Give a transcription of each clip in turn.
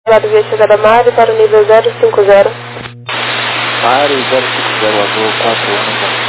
via chegada Mari para o nível 050. Mari 050, azul 4 anos.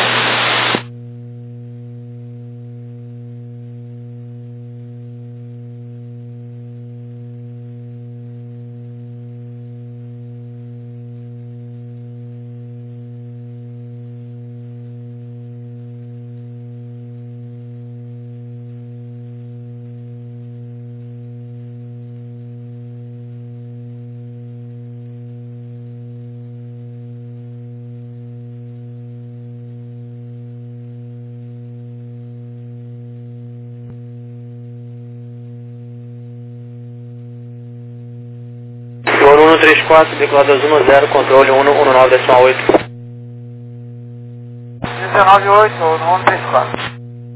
Voo 134, decolado 210, controle 119.8. 19.8, no 134.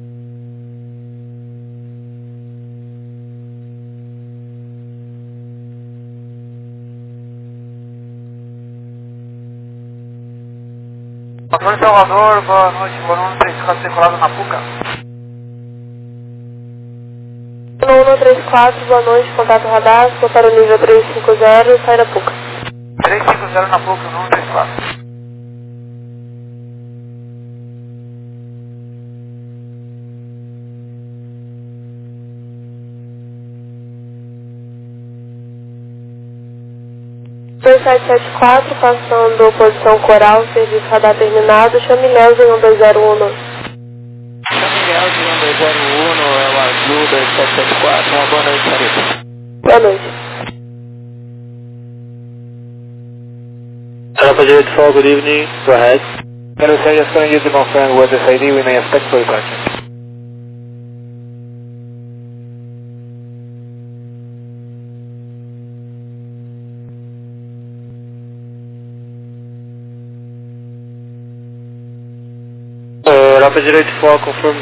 Patrulha Salvador, boa noite, voo 134, decolado na PUCA. 134, boa noite, contato radar, vou para o nível 350 e sai da PUCA. 350 na PUCA, no 134. Dois 774, passando posição coral, serviço radar terminado, chame Léo em 1201. Miguel de 1201, é o Azul 2774, uma boa noite, Sarita. Boa noite. Alpha Jet 4, good evening, go ahead. Hello sir, just calling you to confirm what SID we may expect for departure. Alpha Jet 4, confirm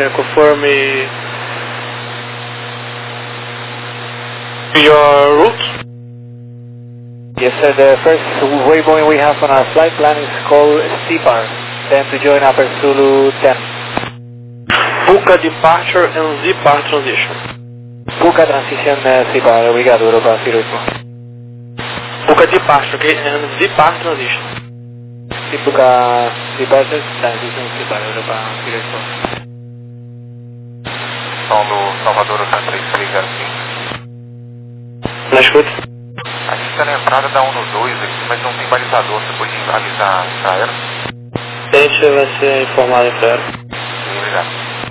your route. Yes sir, the first waypoint we have on our flight plan is called Stipar, then to join Upper Zulu 10. PUCA departure and ZPAR transition. PUCA transition Stipar, obrigado, Europa 08. PUCA departure, okay, and ZPAR transition. PUCA departure transition Stipar, Europa 08. Som do Salvador, o 3305. Na escuta. A gente está na entrada da 112 aqui, mas não tem balizador. Você pode avisar a ela? A gente vai ser informado em claro. Sim, obrigado.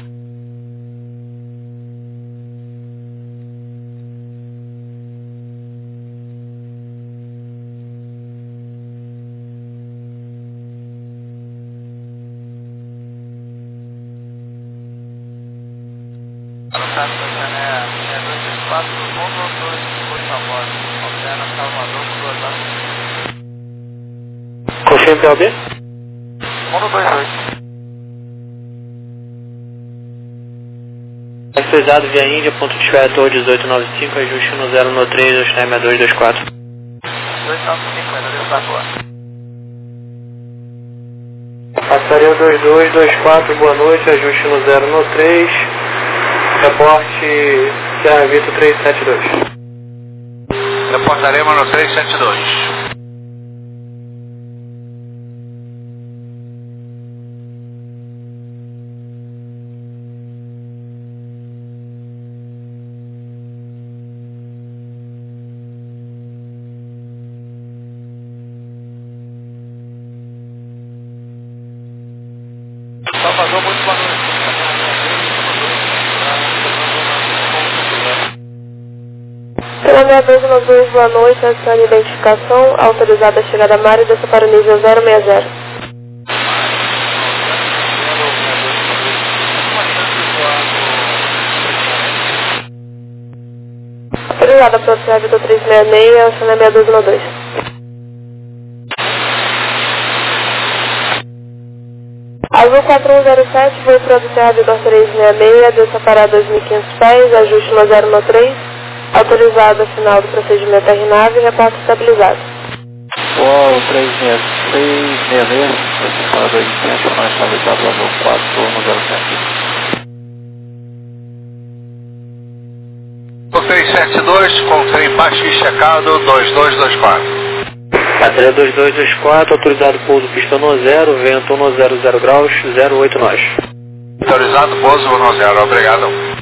Confirme PLB? 128. Pesado via Índia, ponto de espera Torre 1895, ajuste no 013, Oshnai 6224. 295, ainda deve estar agora. Passaria 2224, boa noite, ajuste no 013, reporte Serra Vitor 372. Reportaremos no 372. Salvador, muito boa noite. Pela 6212, boa noite, adicione identificação, autorizada a chegada Mari e desça para o nível 060. Autorizada para o Vitor 366, Oshnai 6212. Azul 4107, voo para o Serra Vitor 366, desça para 2.500 pés, ajuste no 013, autorizada final do procedimento RNAV e reporte estabilizado. Uau, 366, para 200, nós estabilizado Azul 4107. O 72, com trem baixo e checado, 2224. Bateria 2224, autorizado pouso pista 10, vento 100 graus, 08 nós. Autorizado pouso 10, obrigado.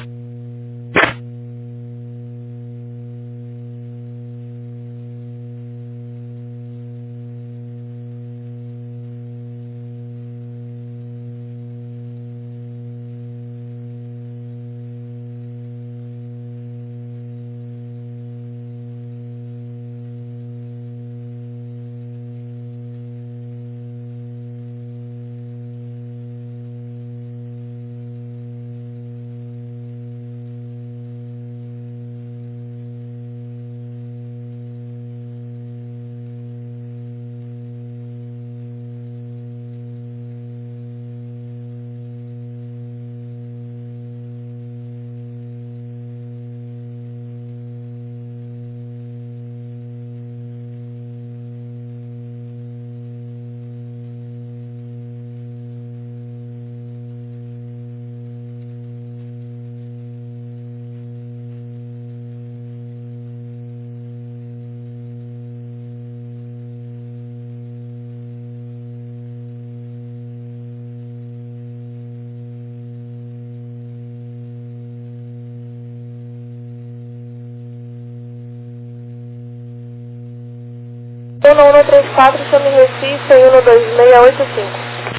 Uno 134, chame Recife, 12685.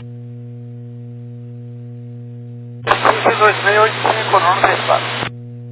2685, Uno 134.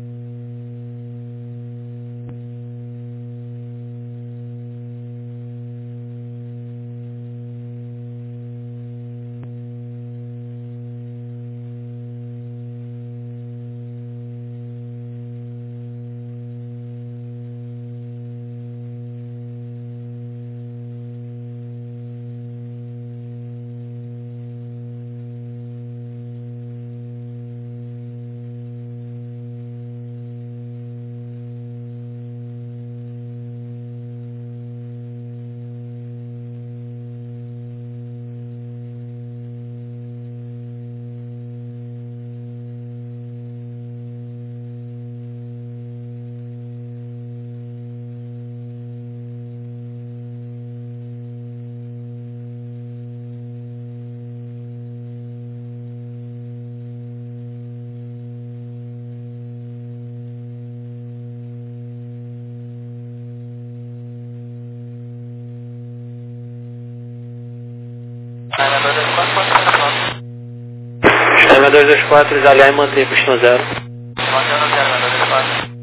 Sistema 224, desaliar e manter pista 0. Mantendo 0, 224.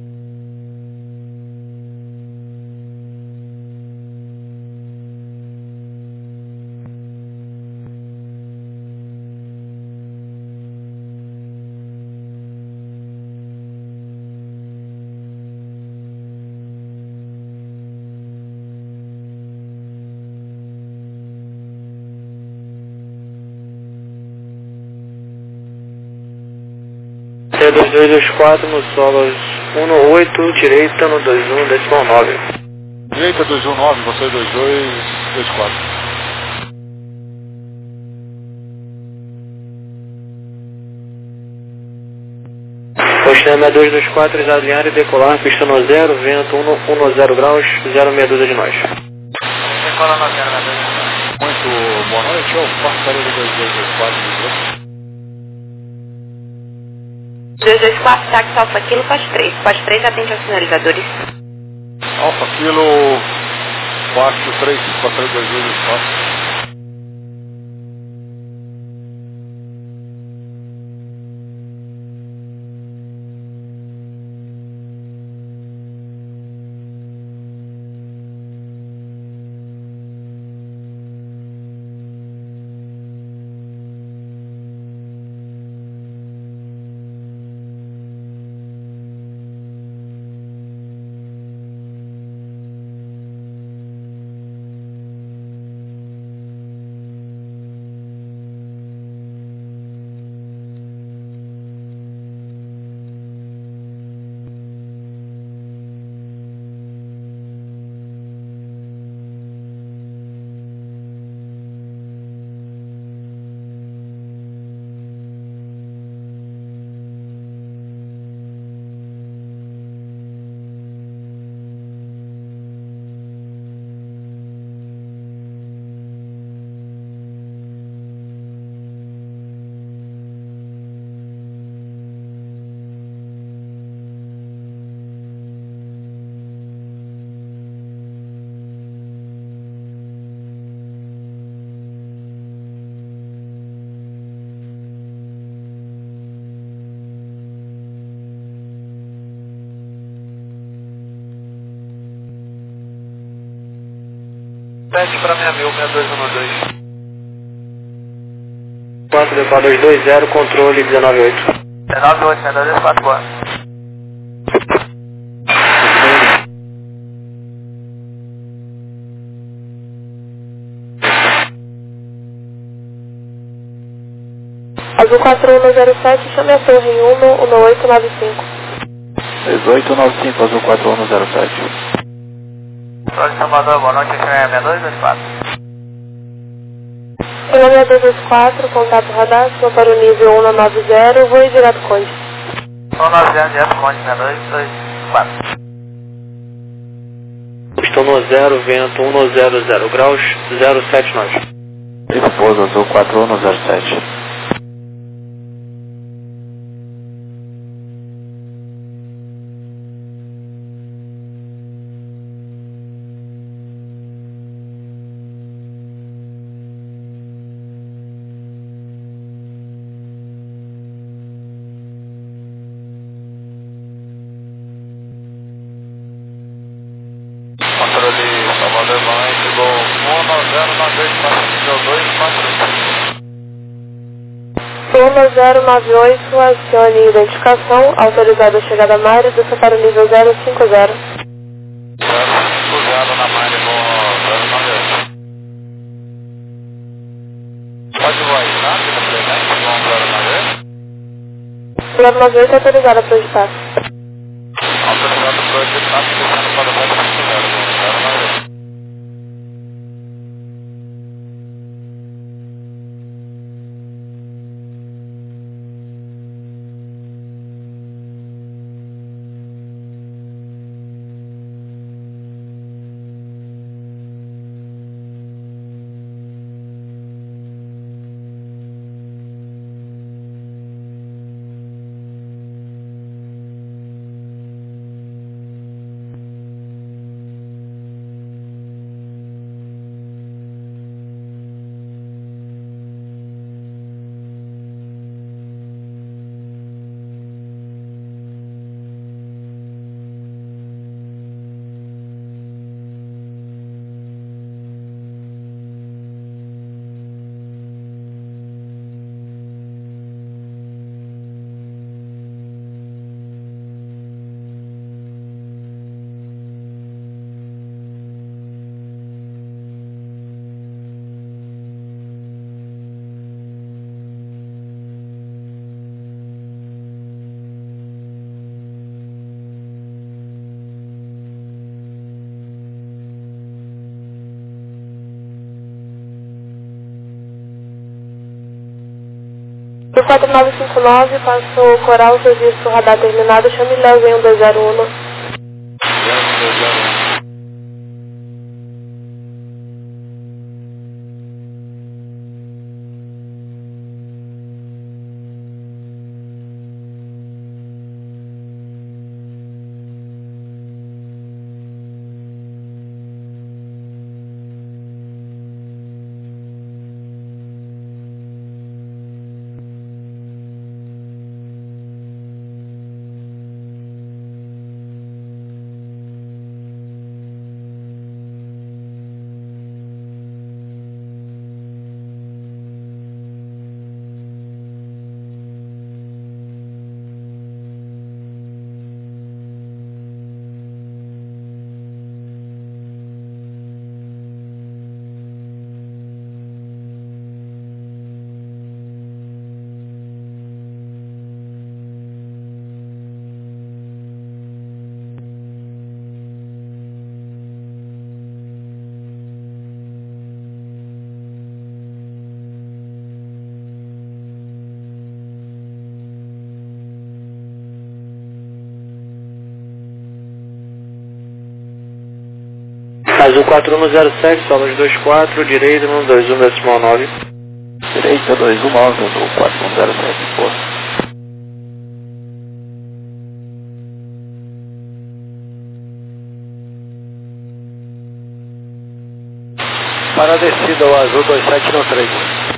C2224 no solo 18, direita no 21,9. Direita 219, você 2224. Sistema 224, desalinhar e decolar, pista 0, vento 10 graus, 0,6 de nós. Decola 90, Muito boa noite, é o portaria do 2224. 224, táxi Alfa Kilo, Pós 3. Pós 3 atende aos sinalizadores. Alfa Kilo, baixo 3, portaria 2224. 7 para 6.000, 6212. 4D420, controle 198. 198, 6224, boa. Azul 4107, chame a torre em 1895. 1895, Azul 4107. Controle Salvador, boa noite, XM 6224. Chame 224, contato radar, sua para o nível 190, voo direto Conde. 190, direto Conde, 6224. Estou no 0, vento 100 graus, 079. Triple pouso, Azul 4107. Controle Salvador, boa noite, Gol 19098, acione identificação, autorizada a chegada à Mário, desça para o nível 050. 050 na Mário, Gol 098. Pode voar aí, tá? Fica presente, Gol 098. 098 autorizada a projetar. Autorizado projetado, descendo para o 050, Gol 098. Do 4959, passou o Coral, serviço radar terminado, chame Léo em 1201. 0201. Azul 4107, solos 24, direita 121,9. Direita 219, Azul 4107, posto. Para a descida, o Azul 2793.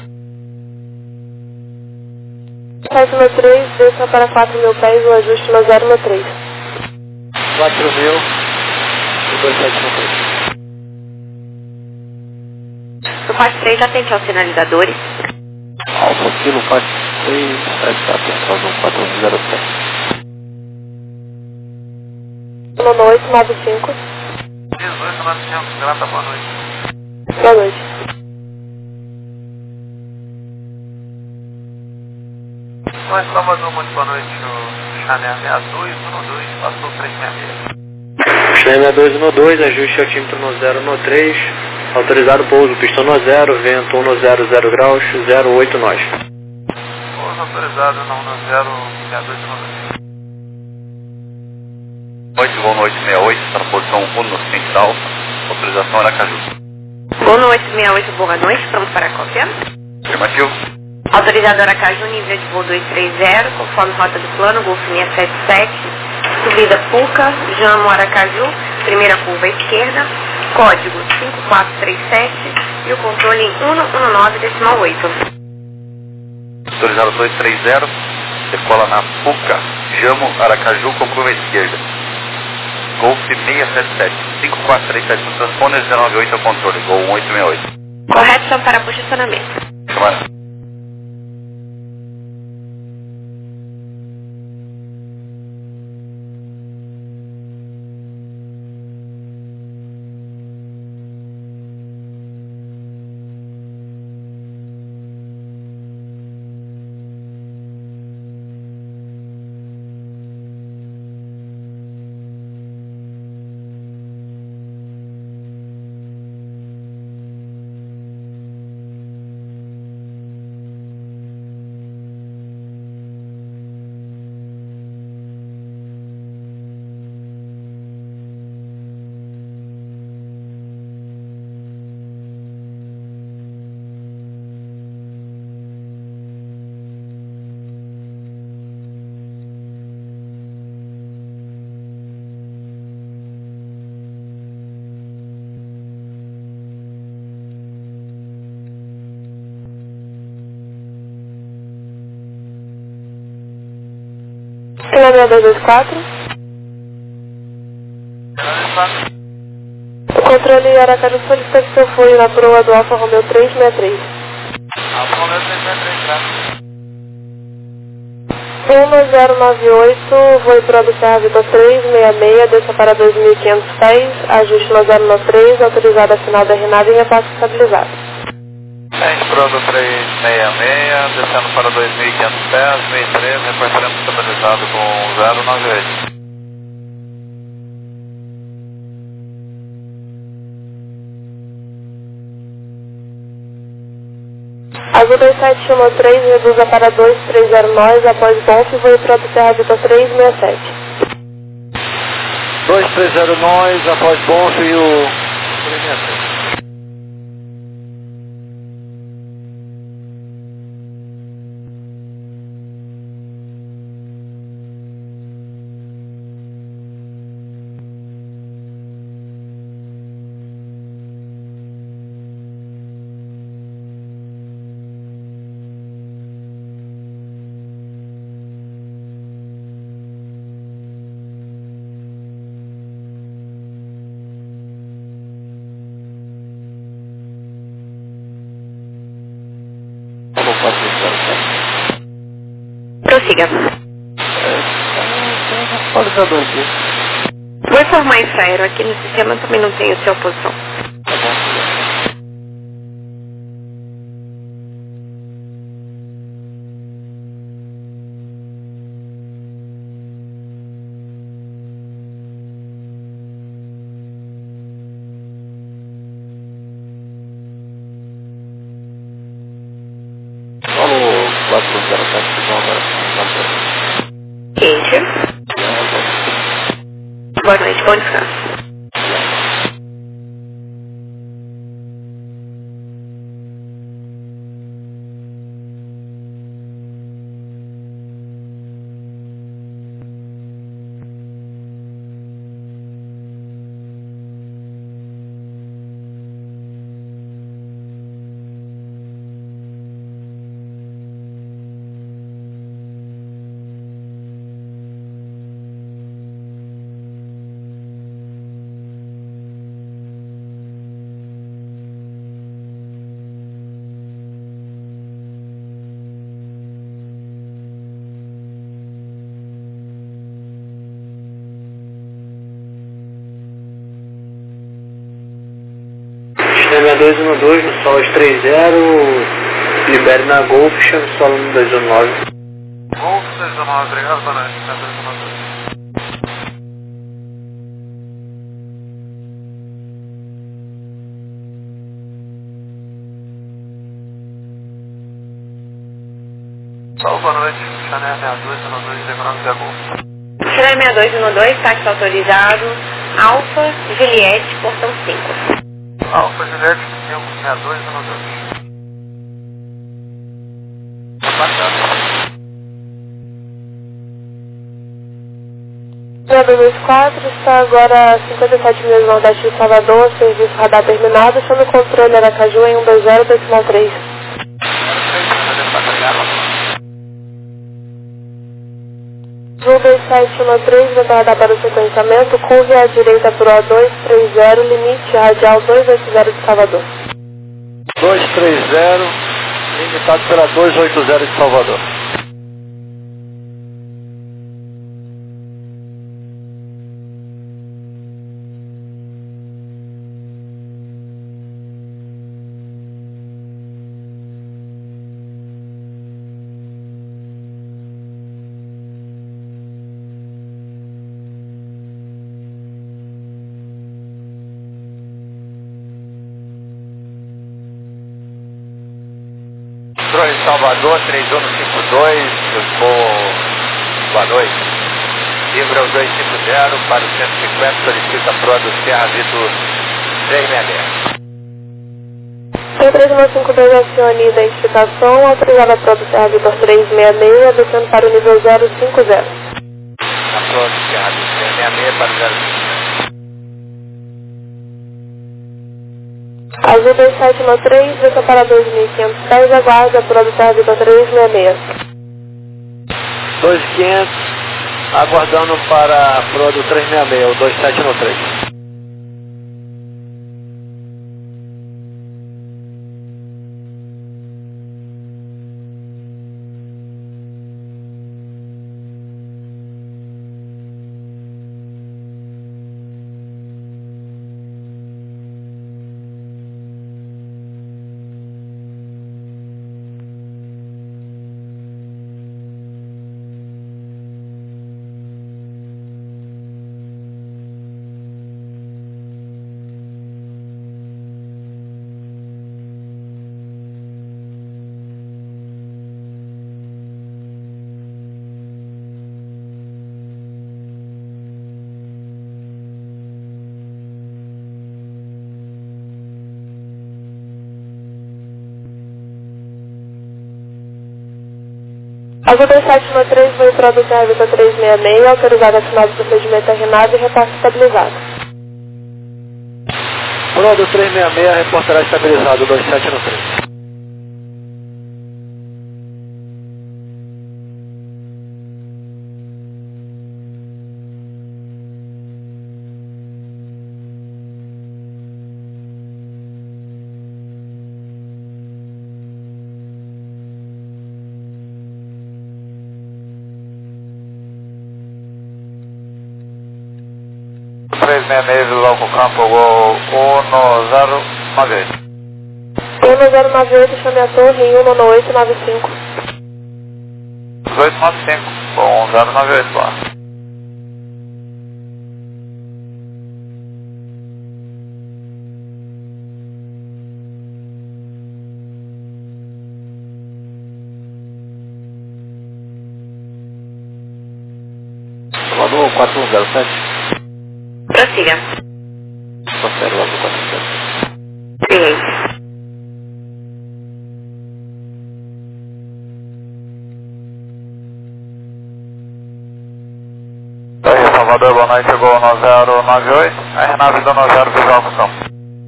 793, desça para 4.000 pés, o ajuste no 013. 4.000 e 2793. Faixa 3, atente aos sinalizadores. Alfa Kilo Faixa 3, atenção no 4107. Boa noite, 95. 18.900, grata, boa noite. Boa noite. Nós Salvador, muito boa noite, o Chanel 6212, passou 366. Chanel 6212, ajuste altímetro no 013, autorizado pouso, pistão no 0, vento 100 graus, 08 nós. Pouso autorizado no 06212. Noite, voo noite 68, está na posição 1 no central, autorização Aracaju. Boa noite, 68, boa noite. Vamos para a cópia. Afirmativo. Autorizado Aracaju, nível de voo 230, conforme rota do plano, Golf 677, subida Puca, Jamo Aracaju, primeira curva à esquerda, código 5437 e o controle em 119,8. Autorizado 230, decola na Puca, Jamo Aracaju com curva esquerda. Golf 677, 5437 no transponder, 198 ao controle, Gol 1868. Correto, são para posicionamento. Chamada. Sinal 224. O controle Aracaju solicita que seu fui na proa do Alfa Romeo 363. Alfa Romeo 363, grata. 1098, voo para do Serra Vitor 366, desça para 2.500 pés, ajuste no 093, autorizado a final da RNAV em repasse estabilizado. Prodo 366, descendo para 2.500 pés, 1013, reportaremos estabilizado com 098. Azul 2713, reduza para 230 nós, após Bonf, voo para do Serra Vitor 367. 230 nós, após Bonf e o 367. Prossiga. Atualizador aqui. Vou informar esse aero aqui no sistema, também não tenho sua posição. Tá bom. Falou 407 agora. Quente. Boa noite, bom descanso. 6212 no solo 30, libere na Golf, chame solo no 219. Golf 219, obrigado, boa noite, 219. Boa noite, Chanel 6212, Econômico da Golf. Chanel 6212, táxi autorizado, Alfa, Juliette, portão 5. Alfa, Juliette, 6212. Bacana. 6224 está agora a 57 milhas nordeste de Salvador, serviço radar terminado, chama o controle Aracaju em 120.3. Azul 2713 vai guardar para o sequenciamento, curve à direita por O230, limite radial 280 de Salvador. 230, limitado pela 280 de Salvador. Controle Salvador, 3152, boa noite. Libra 250 para o 150, solicita a proa do Serra Vitor 366. Tem 3152 acione identificação, autorizada a proa do Serra Vitor 366, descendo para o nível 050. A proa do Serra Vitor 366 para o 050. Azul 2713, desça para 2.500 pés, aguarda a proa do Serra Vitor 366. 2500, aguardando para a proa do 366, o 2713. Azul 2713 foi proa do Serra Vitor 366, autorizada a final do procedimento terminado e repasse estabilizado. Proa do 366, reportará estabilizado, 2713. Local Campo, Gol 1098. 1098, chame a torre em 19895. 1895, bom, 1098, boa. Salvador 4107. Prossiga. Confere logo 407. Sim. Salvador, boa noite, chegou no 098, R9 do 90 visual com campo.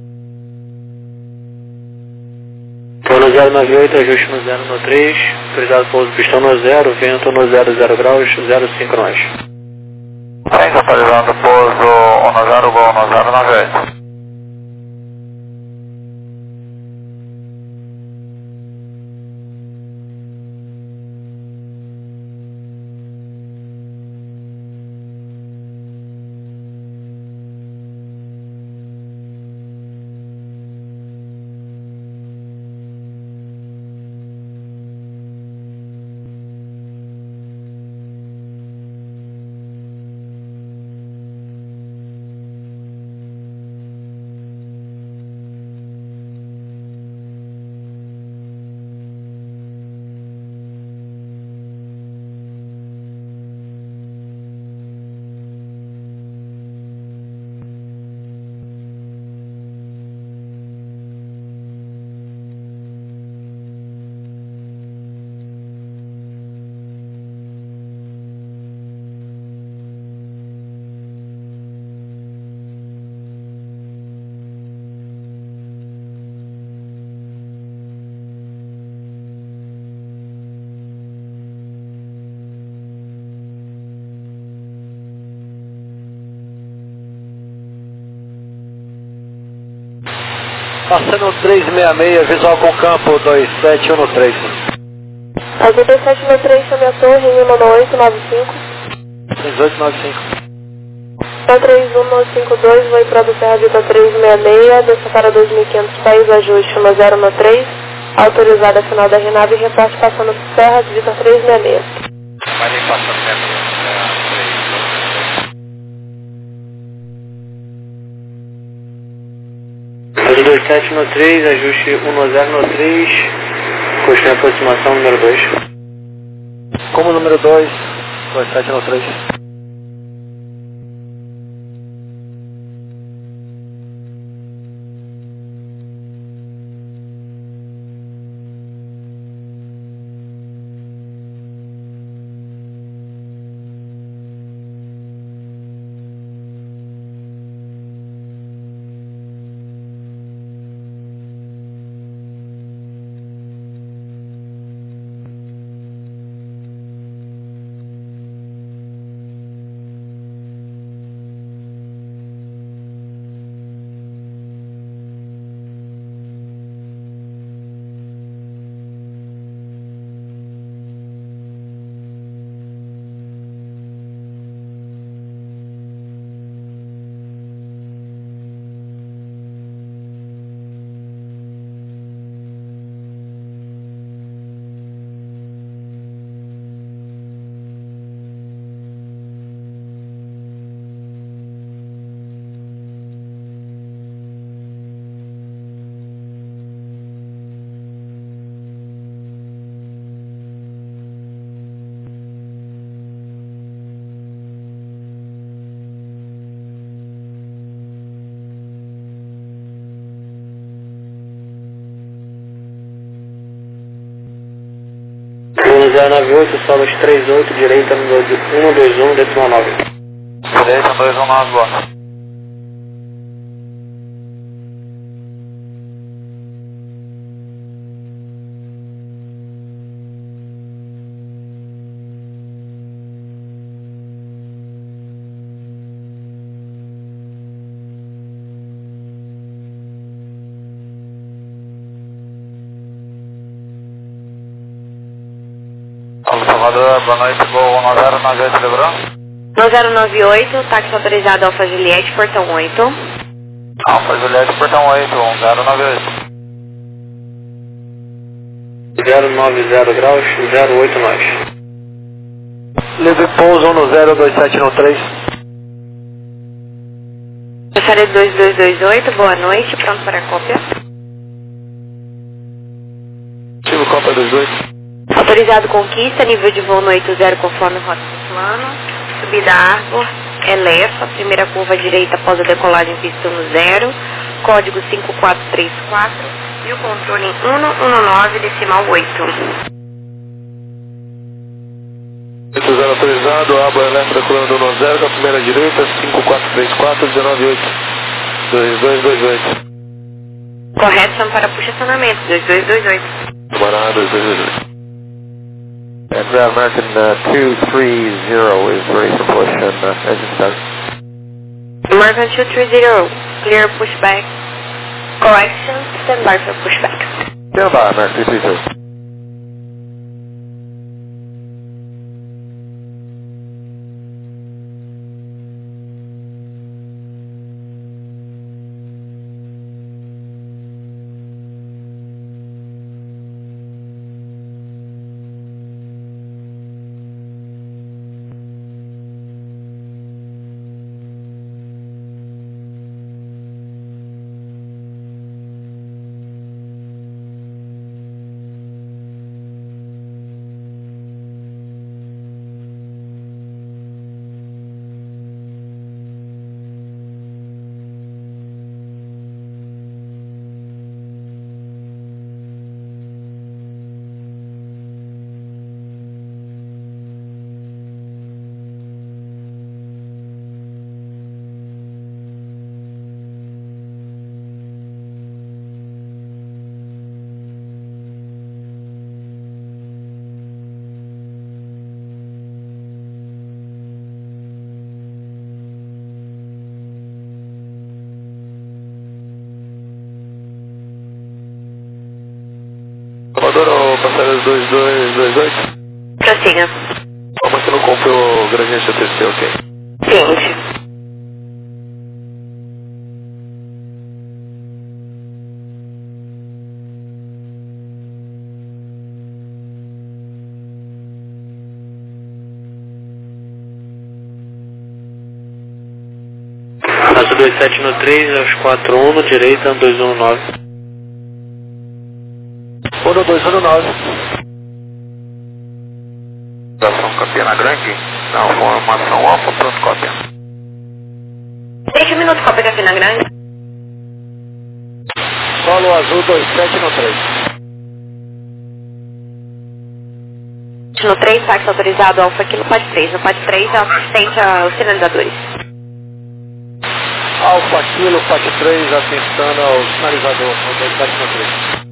Estou no 098, ajuste no 093, autorizado pouso pistão no 0, vento no 00 graus, 05 nós. Sim, atualizando pouso 10, Gol 1098. Passando 366, visual com campo 2713. Azul 2763, chame a torre em 19895. 3895. Só 31152, voo para do Serra Vitor 366, desça para 2.500 pés, ajuste 1013, autorizada final da RNAV e reporte passando por Serra Vitor 366. Vai nem passando 66. Azul 2793, ajuste 1093, continue aproximação número 2. Como número 2, 2793. Voo 098, solos 38, direita 121, decimal 9. Direita 219, boa. Salvador, boa noite, voo 1098, lembrou? 1098, táxi autorizado Alfa Juliette, portão 8. Alfa Juliette, portão 8, 1098. 090 graus, 08 nós. Livre pouso no 02713. Passaria 2228, boa noite, pronto para a cópia. Tive cópia dos dois. Autorizado Conquista, nível de voo no 80 conforme rota do plano. Subida Arbor, Elefa, primeira curva direita após a decolagem pista 10, código 5434 e o controle 119, decimal 8. 80 autorizado, Arbor Elefa decolando no 10, com a primeira direita, 5434, 198, 2228. Correto, chama para puxa acionamento, 2228. Tubarão 2228. And American 230 is ready for push and engine start. American 230, clear pushback. Correction, stand by for pushback. Stand by, American 230. Passaram 2228. Prossiga. Como você não comprou o Gradiente ATC, ok? Ciente. Passo 27 no 3, aos 41 no direita, 219. 1219. Ação Campina Grande, não, formação Alfa, pronto, cópia. Deixa um minuto, cópia aqui na grande. Solo azul 27 no 3. No 3, táxi autorizado, Alfa aqui no PAD 3. No PAD 3 é assistente aos sinalizadores. Alfa Kilo, PAT 3, assistando ao sinalizador, no 27 no 3.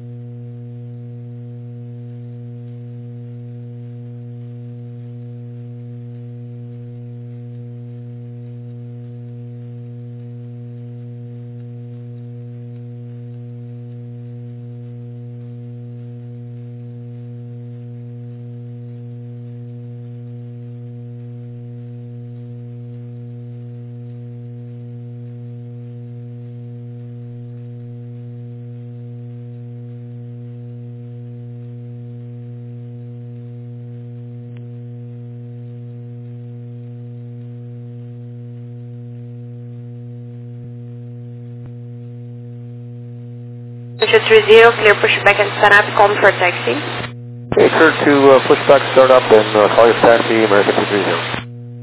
Push 30, clear pushback and stand up, call me for taxi. Make sure to push back, start up, and call your taxi, American 230.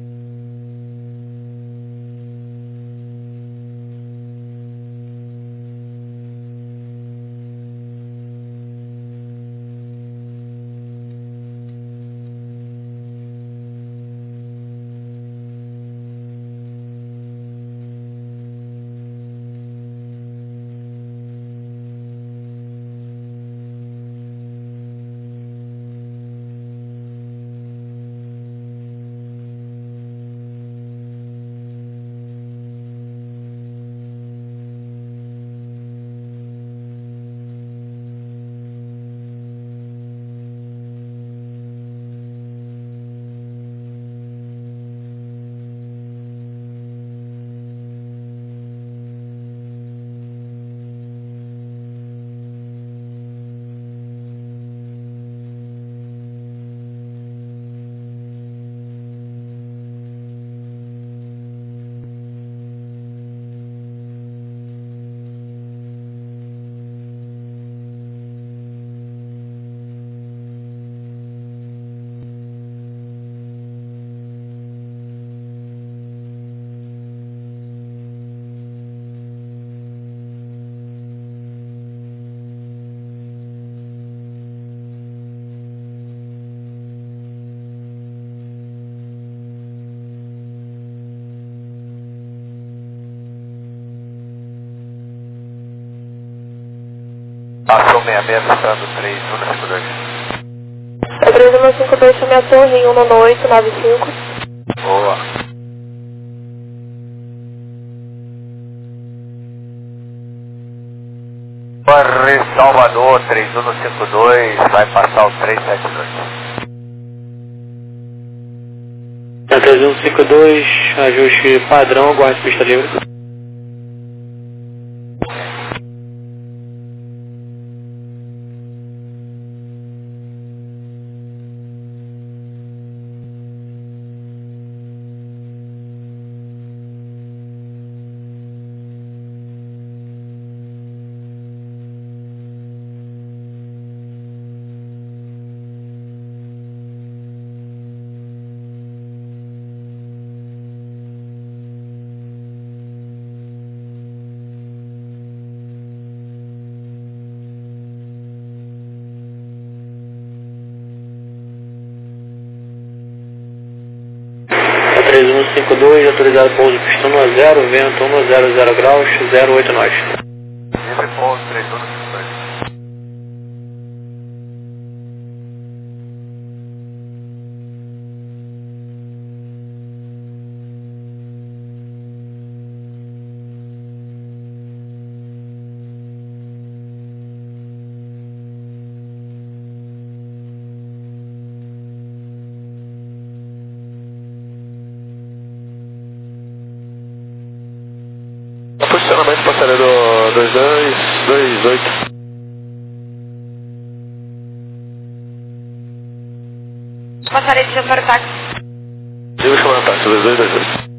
Ação 66, passando 3, 152. É 3152, chame a torre em 19895. Boa. Torre Salvador, 3152, vai passar o 372. É 3152, ajuste padrão, aguarde pista livre. É 3152, autorizado pouso pistão a 0, vento 100 graus, 08 nós. Livre pouso, 3152. novamente, passaria do 2228. Passarei de para o táxi. Digo chamando o táxi, 2228.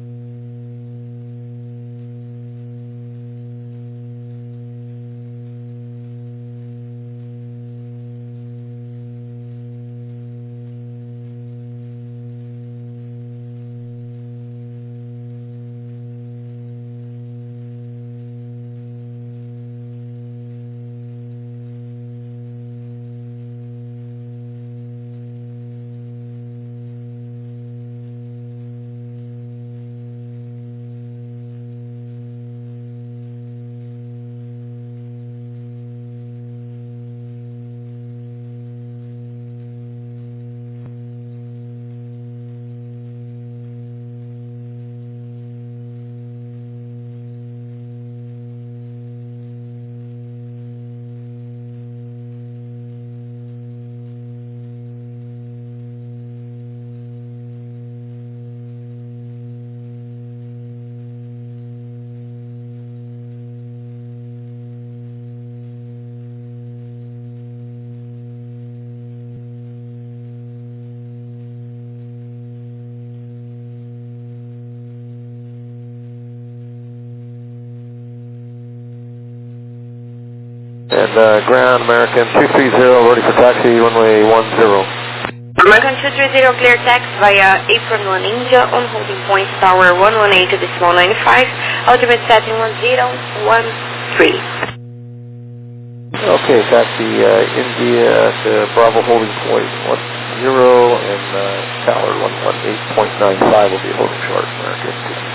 And ground American 230, ready for taxi, runway 10. American 230, clear taxi via Apron 1 India, on holding point tower 118.95, ultimate setting 1013. Okay, taxi India to Bravo holding point 10 and tower 118.95 will be holding short, American 230.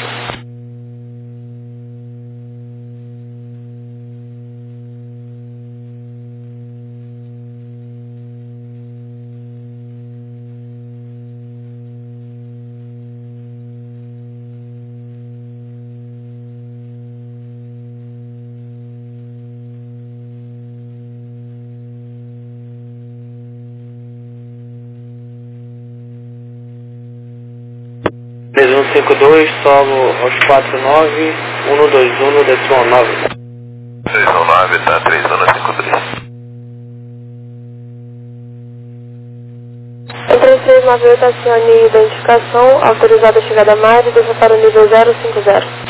(3152), solo aos 49, 121, decimal 9. 319, tá, 3153. Em 3398, acione identificação, autorizada a chegada a mais e desça para o nível 050.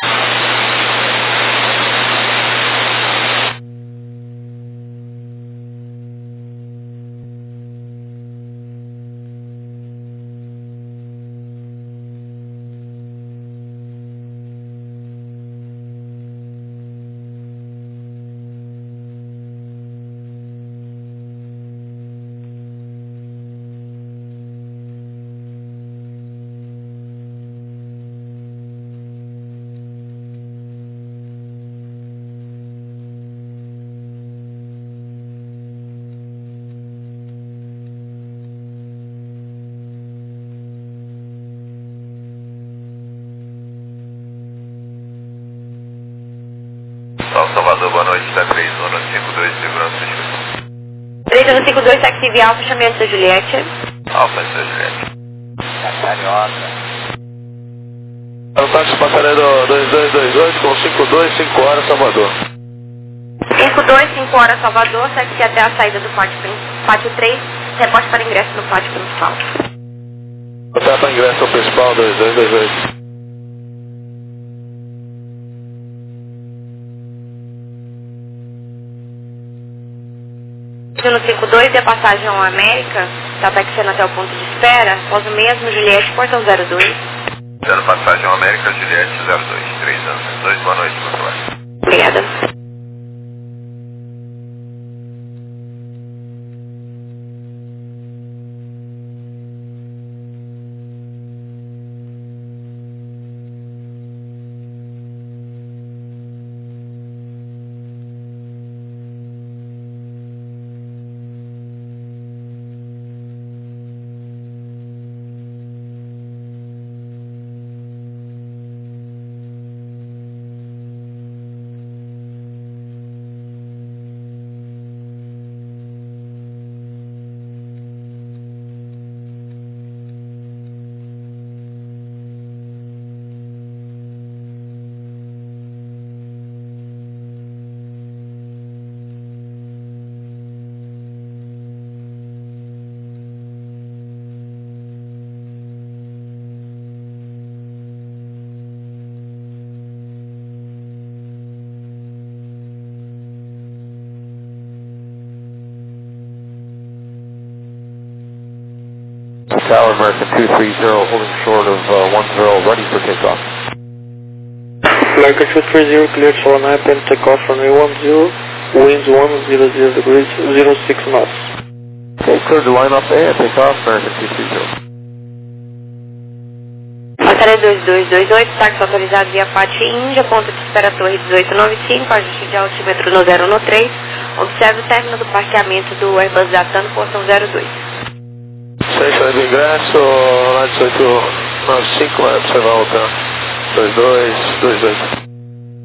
Salvador, boa noite, tá 3152, segurança de 3152, taxi via Alfa, chamamento da Juliette. Alfa, Juliette. Carioca. O táxi passaria do 2228 com 52, 5 horas, Salvador. 52, 5 horas, Salvador, taxi até a saída do pátio 3, reporte para ingresso no pátio principal. Tá para ingresso ao principal, 2228. No 52 e a passagem ao América, está taxiando até o ponto de espera, após o mesmo, Juliette, portão 02. Zero passagem ao América, Juliette 02, 3 anos. 2, boa noite, muito bem. Obrigada. tower, American 230, holding short of 10, ready for takeoff. American 230, cleared for 9, and takeoff runway 10, winds 100 degrees, 06 knots. Okay, cleared to line up A and takeoff, American 230. Altaria 2228, táxi autorizado via FAT Índia, ponto de espera Torre 1895, ajuste de altímetro no 013, observe o término do parqueamento do Airbus Datano, portão 02. Station de ingresso, lá 1895, vai observar o hotel 2228.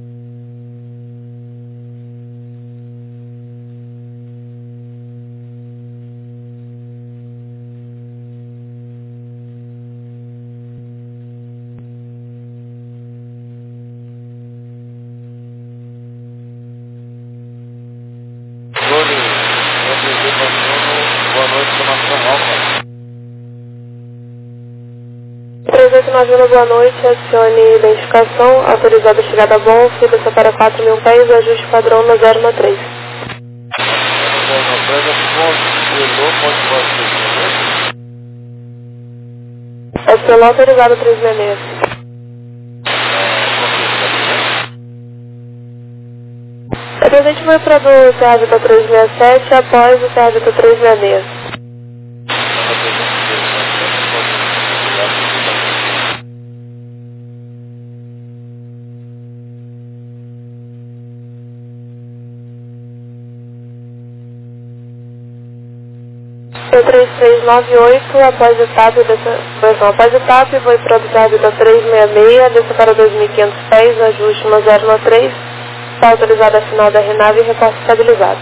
Boa noite, adicione identificação, autorizada a chegada a bom, fila para 4.000 pés, ajuste padrão no 013. SPL autorizado 366. A presente foi para do CRVita 367 após o CRVita 366. C3398, após etapa, vou para o CRVita 366, desça para 2.500 pés, ajuste no 013, está autorizada a final da RNAV e reporte estabilizado.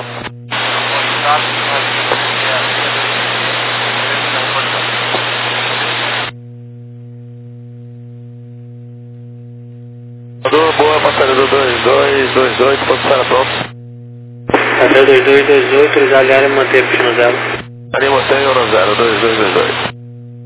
Boa, passageiro do 2228, ponto de espera pronto. Até 2228, autorizado a área manter pistão 0. Ali mantém o 2228.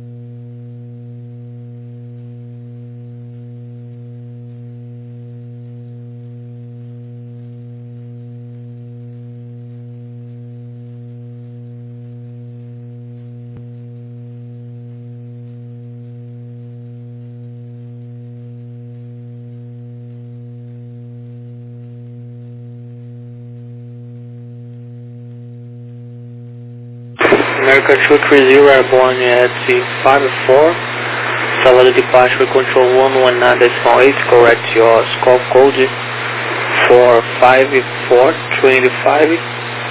American 230 airborne at C54, salary departure control 119.8, correct your scope code for 5425,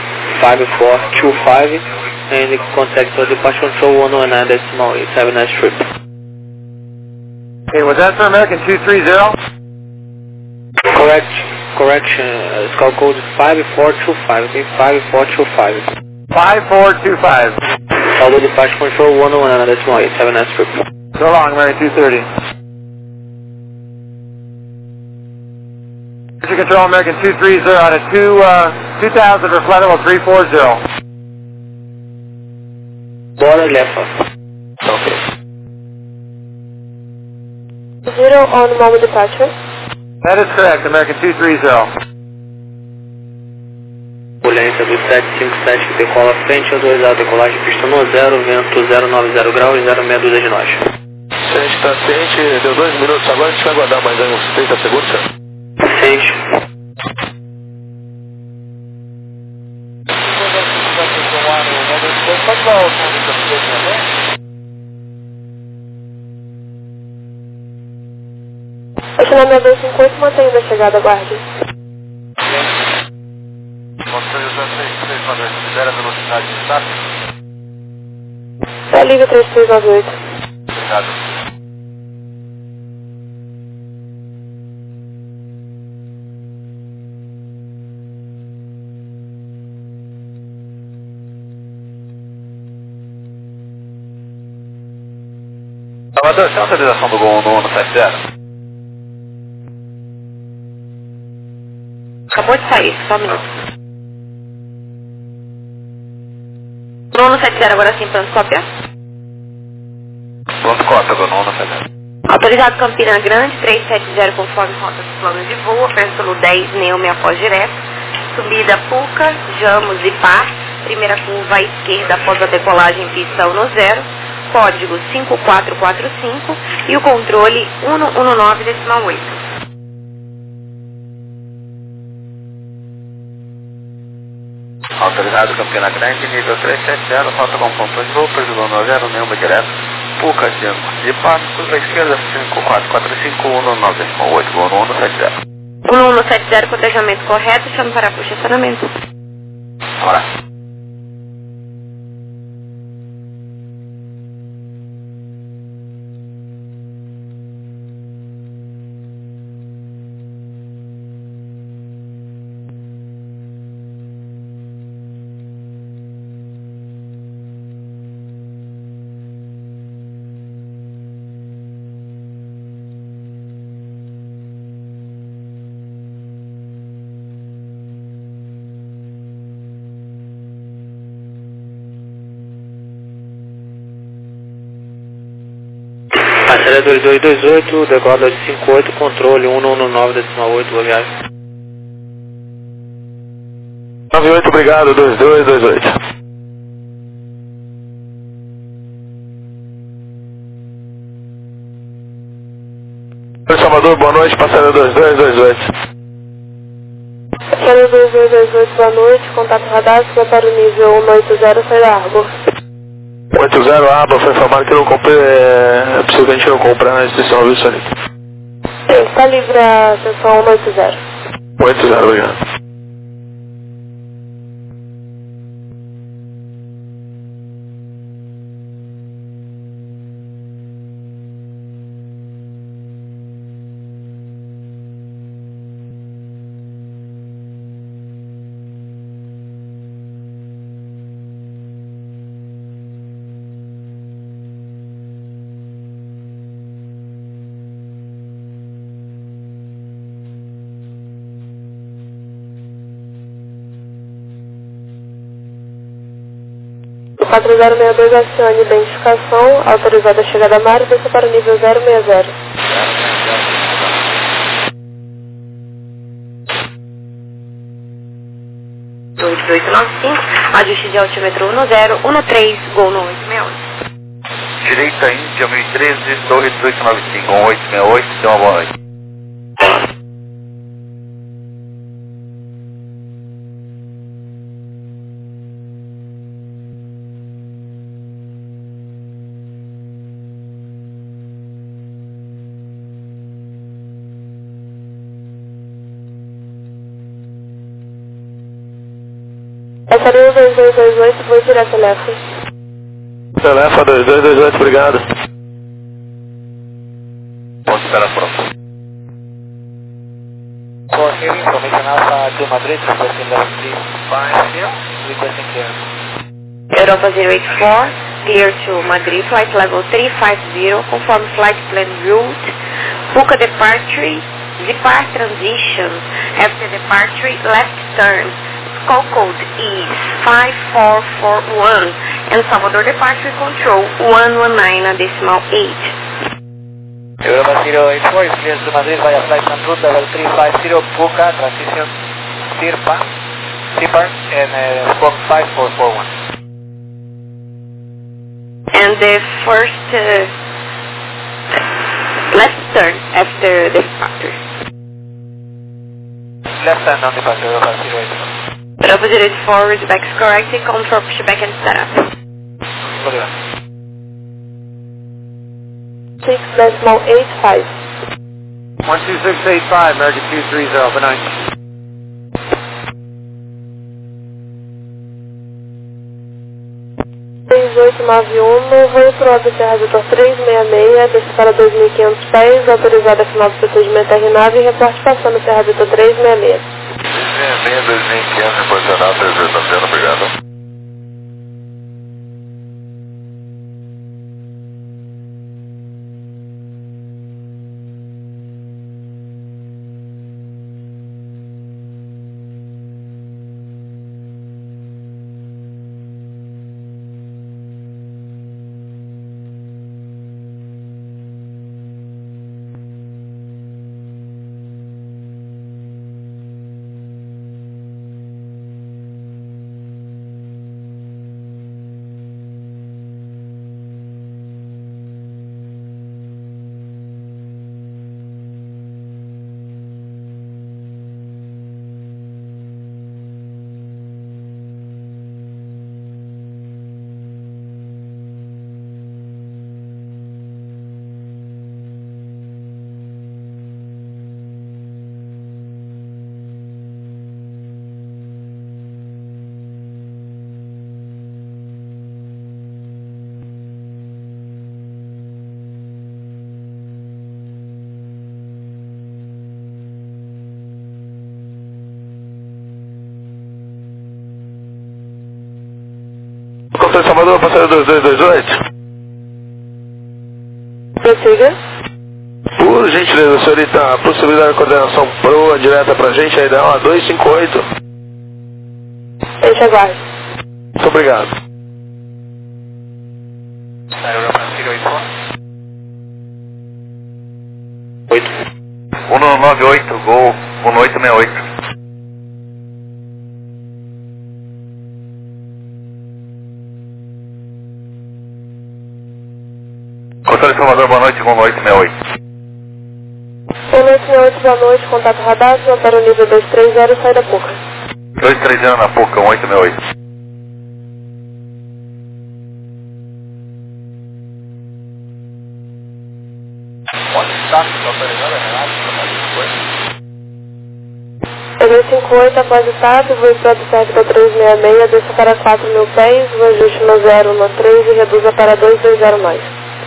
5425, and contact your departure control 119.8, have a nice trip. Okay, was that for American 230? Correction, scope code 5425, okay, 5425. 5425. Although departure control 119.8, have a nice trip. So long, American 230. Control American 230 on a 2000 for flight level 340. Bora, Lefa. Okay. 0 on moment departure. That is correct, American 230. Turbulência do 757 que decola frente, autorizado a decolagem pista no 0, vento 090 graus, 062 de nós. Ciente, está ciente, deu 2 minutos agora, a gente vai aguardar mais uns 30 segundos, senhor. Ciente. Pode dar o som do capitão, Oceano 258, mantendo a chegada, aguarde. Libera a velocidade de start. Tá livre 3398. Obrigado. Salvador, tem autorização do Gol no 170? Acabou de sair, só um minuto. Nono 70 agora sim, pronto, cópia. Pronto, cópia do nono 70. Autorizado Campina Grande, 370 conforme rota dos planos de voo, apenas pelo 10, Neume após direto. Subida Puca, Jamos e Par, primeira curva à esquerda após a decolagem pista 10, código 5445 e o controle 119,8. Autorizado Campina Grande, nível 370, falta com ponto de voo, previsão 90, nenhuma direto, Puca, de passo, curva esquerda, 544519,8, voo no 170. 1170, cotejamento correto, chame para puxa estacionamento. Bora. Passaria 2228, decola 258, controle 119,8, boa viagem. 98, obrigado, 2228. Salvador, boa noite, passaria 2228. Passaria 2228, boa noite, contato radar, vai para o nível 180, sai da Arbor. 80 aba, foi informado que não comprei, é possível que a gente não compra na instituição, viu, Sonito? Está livre a sessão 180. 80, obrigado. O 4062 acione identificação, autorizada a chegada a mar e desça para o nível 060. Ajuste de altímetro 1013, gol no 868. Direita Índia 1013, torre 1895, 1868, tenha uma boa noite. Passaria 2228, vou direto telefone. Telefone 2228, obrigado. Vamos esperar pronto. For here, information Alpha to Madrid, requesting level 35 here, requesting clear. Europa 084, clear to Madrid, flight level 350, conform flight plan route, Puca departure, depart transition, after departure, left turn. Call code is 5441 and Salvador departure control 119.8. Europa 084 is clear to Madrid via flight and route level 350, Puca, transition, Sipar, and squawk 5441. And the first left turn after departure. Left hand on departure, Europa 084. Europa 084 is back correct, control pushback and setup. Bolívar. 6.85. 12685, American 230, for 9. Voo para o Serra Vitor 366, desce para 2.500 pés, autorizada a final do procedimento RNAV e reporte passando Serra Vitor 366. 366, 2500, reposicional, 380, obrigado. Conselho Salvador, passageiro 2228. Prossiga. Por gentileza, senhorita, a possibilidade de coordenação proa direta pra gente aí dá uma 258. Deixa aguarde. Muito obrigado. Aerograma 8. 198, Gol 1868. Conselho Salvador, boa noite, Gol 1868. Boa noite, 68, boa noite. Contato radar, para o nível 230, sai da PUCA. 230 na PUCA, 1868. Onde está? Está autorizado a Renato para fazer depois? 258, após o TAP, voo para o Cérvita 366, desça para 4.000 pés, o ajuste no 0 no 3 e reduza para 220 mais.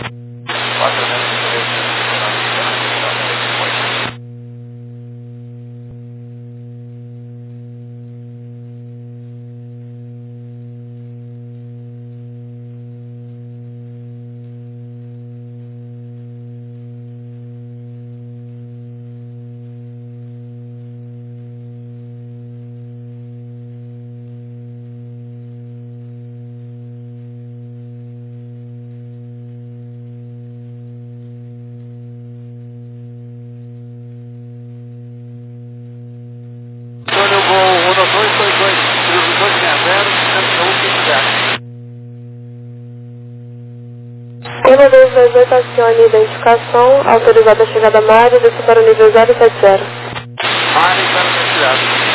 Tema 228, acione identificação, autorizada a chegada à área, desça para o nível 070. Área 070.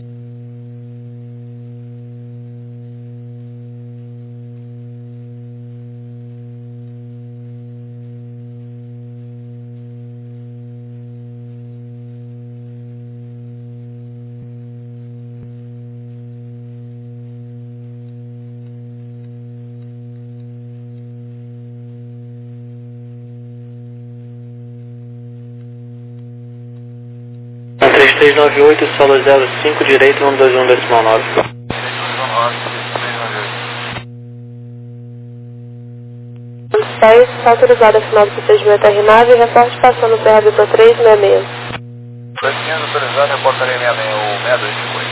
Na 3398, solo 05, direito 121,9. Pés, autorizada a final do procedimento RNAV, reporte passando Serra Vitor 366. 200 autorizado, reportaria 62 depois.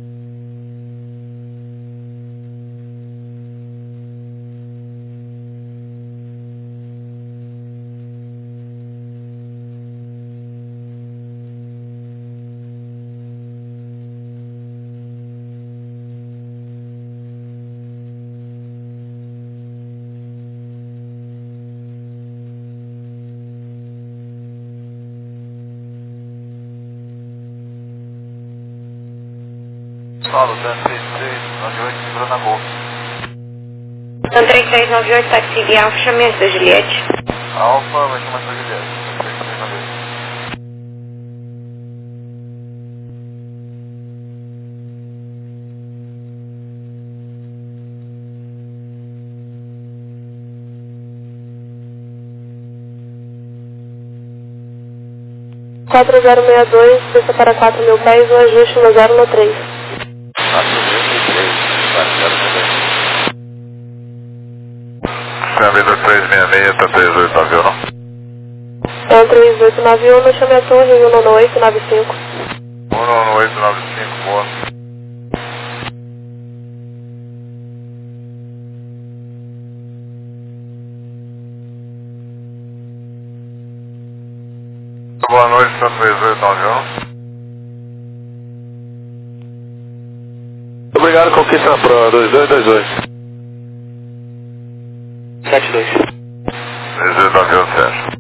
Solo 3398, segurando a Gol. 3398, táxi de Alfa, chame antes da Juliette. Alfa, vai chamar essa Juliette. 3398. Quatro 4062, desça para 4.000 pés, o ajuste no 0 no 3. 4003, 4003. Câmbio 366, tá 389, não? É 3891, chame a torre 19895. 19895, boa. Boa noite, São 3891. Obrigado, Conquista na Pro 2228. 72. 3891, Sérgio.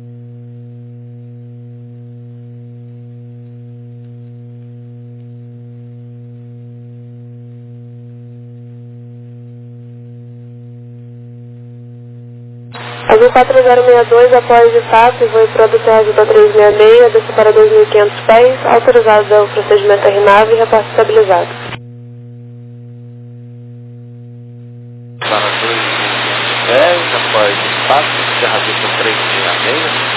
Azul 4062, após de TAP, voo para o Serra Vitor 366, desça para 2.500 pés, autorizado o procedimento RNAV e reporte estabilizado. Está na 210, após o TAP, Serra Vitor 366.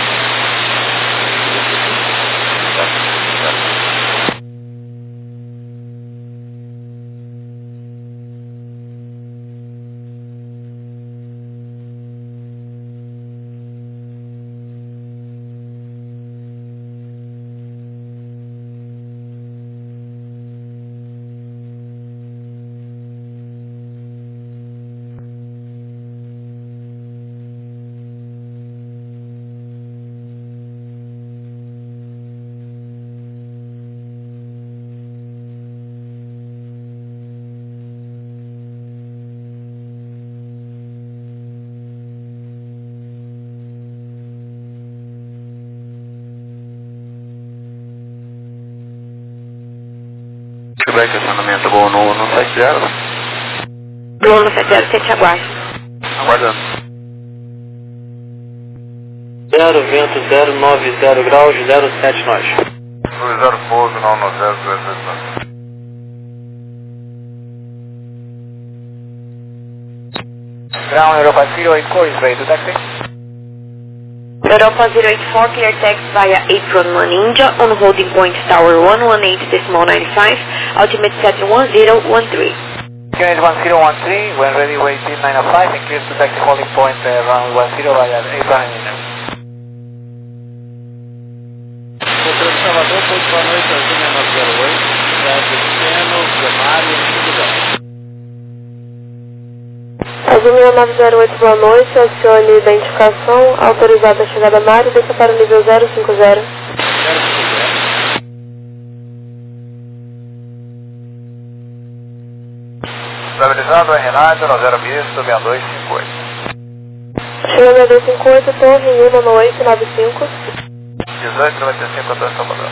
tiver questionamento, Gol no 70. Gol no 70, você te aguarda. Aguardando. 0, vento 090 graus, 07 nós. 20 pouso, 990, 229. Ground Europa 084 is ready to taxi. Europa 084, clear taxi via Apron 1 India on holding point Tower 118.95, ultimate setting 1013. Unit 1013, when ready wait till 905 and clear to taxi holding point round 10 via Apron India. Controle de Salvador, pouso boa noite, Azul 6908, Sérgio Pequeno, Demário, Tudo. Azul 6908, boa noite, acione identificação, autorizada a chegada Mário, desça para o nível 050. Estabilizado RNAD, 90 visto, 6258. Chegando 6258, torre 19895. 1895, Antônio Salvador.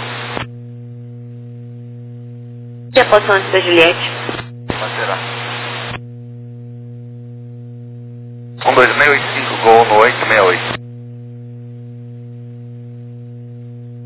E a posição antes da Juliette? Manterá. 12685, Gol no 868.